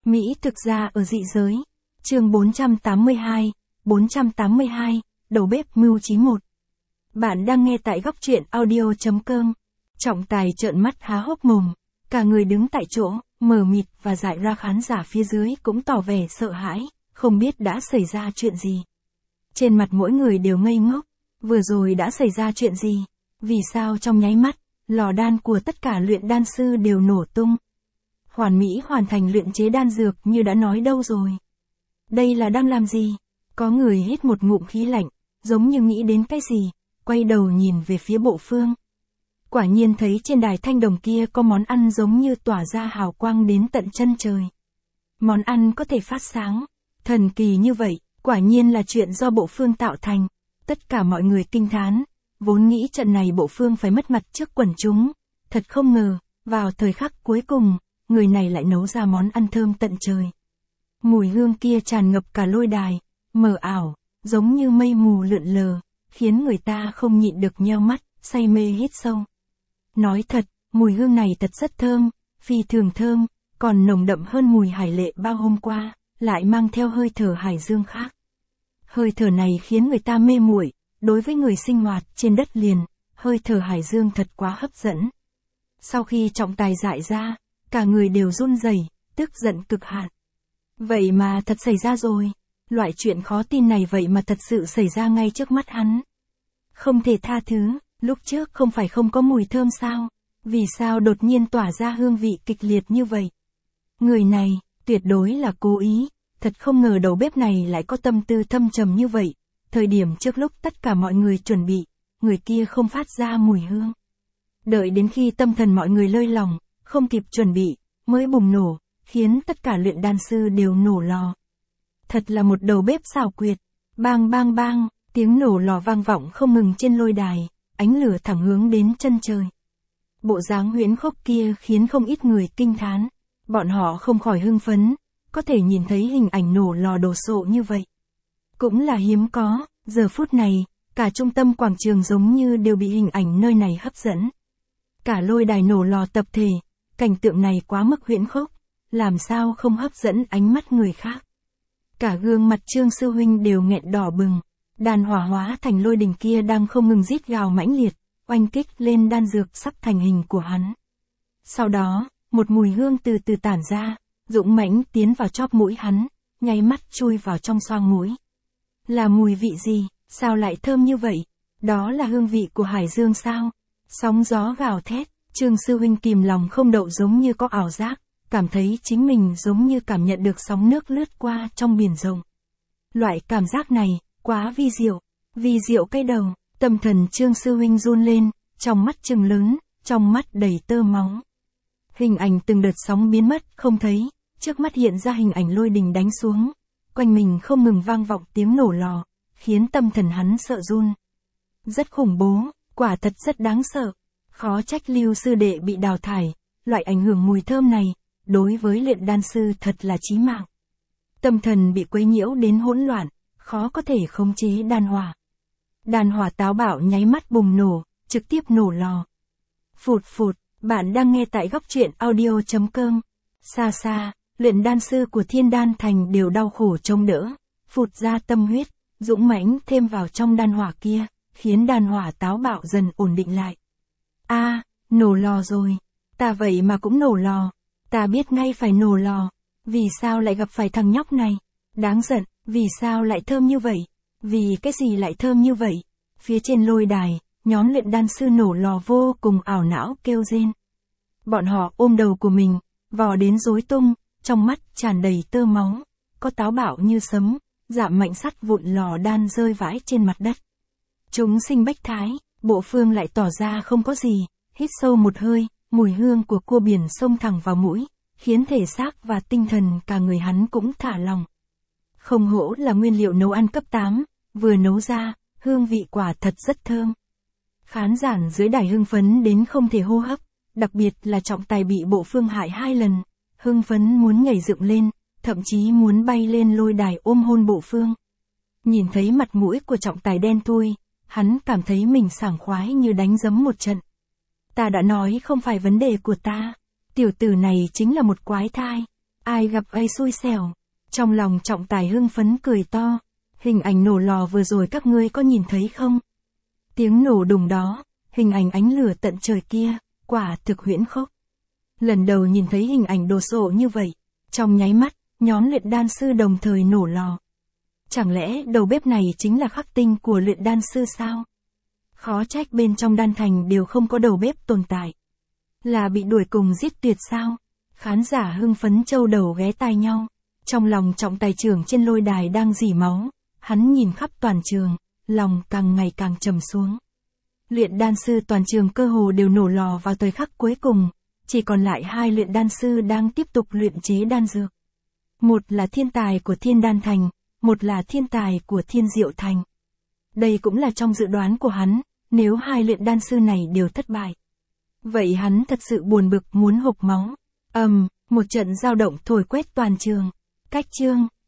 Mỹ thực ra ở dị giới. Chương 482, đầu bếp mưu trí 1. Bạn đang nghe tại góc truyện audio.com. Trọng Tài trợn mắt há hốc mồm, cả người đứng tại chỗ, mờ mịt và dại ra. Khán giả phía dưới cũng tỏ vẻ sợ hãi, không biết đã xảy ra chuyện gì. Trên mặt mỗi người đều ngây ngốc, vừa rồi đã xảy ra chuyện gì? Vì sao trong nháy mắt, lò đan của tất cả luyện đan sư đều nổ tung? Hoàn mỹ hoàn thành luyện chế đan dược như đã nói đâu rồi. Đây là đang làm gì? Có người hít một ngụm khí lạnh, giống như nghĩ đến cái gì, quay đầu nhìn về phía Bộ Phương. Quả nhiên thấy trên đài thanh đồng kia có món ăn giống như tỏa ra hào quang đến tận chân trời. Món ăn có thể phát sáng, thần kỳ như vậy, quả nhiên là chuyện do Bộ Phương tạo thành. Tất cả mọi người kinh thán, vốn nghĩ trận này Bộ Phương phải mất mặt trước quần chúng. Thật không ngờ, vào thời khắc cuối cùng, người này lại nấu ra món ăn thơm tận trời. Mùi hương kia tràn ngập cả lôi đài, mờ ảo, giống như mây mù lượn lờ, khiến người ta không nhịn được nheo mắt, say mê hít sâu. Nói thật, mùi hương này thật rất thơm, phi thường thơm, còn nồng đậm hơn mùi hải lệ bao hôm qua, lại mang theo hơi thở hải dương khác. Hơi thở này khiến người ta mê muội, đối với người sinh hoạt trên đất liền, hơi thở hải dương thật quá hấp dẫn. Sau khi Trọng Tài dại ra, cả người đều run rẩy, tức giận cực hạn. Vậy mà thật xảy ra rồi, loại chuyện khó tin này vậy mà thật sự xảy ra ngay trước mắt hắn. Không thể tha thứ, lúc trước không phải không có mùi thơm sao, vì sao đột nhiên tỏa ra hương vị kịch liệt như vậy? Người này, tuyệt đối là cố ý, thật không ngờ đầu bếp này lại có tâm tư thâm trầm như vậy. Thời điểm trước lúc tất cả mọi người chuẩn bị, người kia không phát ra mùi hương. Đợi đến khi tâm thần mọi người lơi lỏng, không kịp chuẩn bị, mới bùng nổ, khiến tất cả luyện đan sư đều nổ lò. Thật là một đầu bếp xảo quyệt. Bang bang bang, tiếng nổ lò vang vọng không ngừng trên lôi đài, ánh lửa thẳng hướng đến chân trời. Bộ dáng huyễn khốc kia khiến không ít người kinh thán. Bọn họ không khỏi hưng phấn, có thể nhìn thấy hình ảnh nổ lò đồ sộ như vậy. Cũng là hiếm có, giờ phút này, cả trung tâm quảng trường giống như đều bị hình ảnh nơi này hấp dẫn. Cả lôi đài nổ lò tập thể, cảnh tượng này quá mức huyễn khốc, làm sao không hấp dẫn ánh mắt người khác. Cả gương mặt Trương sư huynh đều nghẹn đỏ bừng, đàn hỏa hóa thành lôi đình kia đang không ngừng rít gào mãnh liệt, oanh kích lên đan dược sắp thành hình của hắn. Sau đó, một mùi hương từ từ tản ra, dũng mãnh tiến vào chóp mũi hắn, nháy mắt chui vào trong xoang mũi. Là mùi vị gì, sao lại thơm như vậy? Đó là hương vị của hải dương sao? Sóng gió gào thét, Trương sư huynh kìm lòng không đậu giống như có ảo giác, cảm thấy chính mình giống như cảm nhận được sóng nước lướt qua trong biển rộng. Loại cảm giác này, quá vi diệu cái đầu, tâm thần Trương sư huynh run lên, trong mắt trừng lớn, trong mắt đầy tơ máu. Hình ảnh từng đợt sóng biến mất không thấy, trước mắt hiện ra hình ảnh lôi đình đánh xuống, quanh mình không ngừng vang vọng tiếng nổ lò, khiến tâm thần hắn sợ run. Rất khủng bố, quả thật rất đáng sợ, khó trách Lưu sư đệ bị đào thải, loại ảnh hưởng mùi thơm này, đối với luyện đan sư thật là chí mạng. Tâm thần bị quấy nhiễu đến hỗn loạn, khó có thể khống chế đan hỏa. Đan hỏa táo bạo nháy mắt bùng nổ, trực tiếp nổ lò. Phụt phụt, bạn đang nghe tại góc truyện audio.com. Xa xa, luyện đan sư của Thiên Đan Thành đều đau khổ chống đỡ, phụt ra tâm huyết, dũng mãnh thêm vào trong đan hỏa kia, khiến đan hỏa táo bạo dần ổn định lại. Nổ lò rồi, ta vậy mà cũng nổ lò, ta biết ngay phải nổ lò, vì sao lại gặp phải thằng nhóc này, đáng giận, vì sao lại thơm như vậy, vì cái gì lại thơm như vậy. Phía trên lôi đài, nhóm luyện đan sư nổ lò vô cùng ảo não kêu rên. Bọn họ ôm đầu của mình, vò đến rối tung, trong mắt tràn đầy tơ máu, có táo bạo như sấm, dạm mạnh sắt vụn lò đan rơi vãi trên mặt đất. Chúng sinh bách thái, Bộ Phương lại tỏ ra không có gì, hít sâu một hơi, mùi hương của cua biển xông thẳng vào mũi, khiến thể xác và tinh thần cả người hắn cũng thả lỏng. Không hổ là nguyên liệu nấu ăn cấp 8, vừa nấu ra, hương vị quả thật rất thơm. Khán giả dưới đài hưng phấn đến không thể hô hấp, đặc biệt là Trọng Tài bị Bộ Phương hại 2 lần, hưng phấn muốn nhảy dựng lên, thậm chí muốn bay lên lôi đài ôm hôn Bộ Phương. Nhìn thấy mặt mũi của Trọng Tài đen thui, hắn cảm thấy mình sảng khoái như đánh giấm một trận. Ta đã nói không phải vấn đề của ta, tiểu tử này chính là một quái thai, Ai gặp ai xui xẻo. Trong lòng Trọng Tài hưng phấn cười to. Hình ảnh nổ lò vừa rồi các ngươi có nhìn thấy không? Tiếng nổ đùng đó, hình ảnh ánh lửa tận trời kia, quả thực huyễn khốc. Lần đầu nhìn thấy hình ảnh đồ sộ như vậy, trong nháy mắt, nhóm luyện đan sư đồng thời nổ lò. Chẳng lẽ đầu bếp này chính là khắc tinh của luyện đan sư sao? Khó trách bên trong đan thành đều không có đầu bếp tồn tại. Là bị đuổi cùng giết tuyệt sao? Khán giả hưng phấn châu đầu ghé tai nhau. Trong lòng Trọng Tài trưởng trên lôi đài đang rỉ máu. Hắn nhìn khắp toàn trường, lòng càng ngày càng trầm xuống. Luyện đan sư toàn trường cơ hồ đều nổ lò vào thời khắc cuối cùng. Chỉ còn lại 2 luyện đan sư đang tiếp tục luyện chế đan dược. Một là thiên tài của Thiên Đan Thành, một là thiên tài của Thiên Diệu Thành. Đây cũng là trong dự đoán của hắn, nếu 2 luyện đan sư này đều thất bại. Vậy hắn thật sự buồn bực muốn hộc máu. Một trận dao động thổi quét toàn trường. Cách chương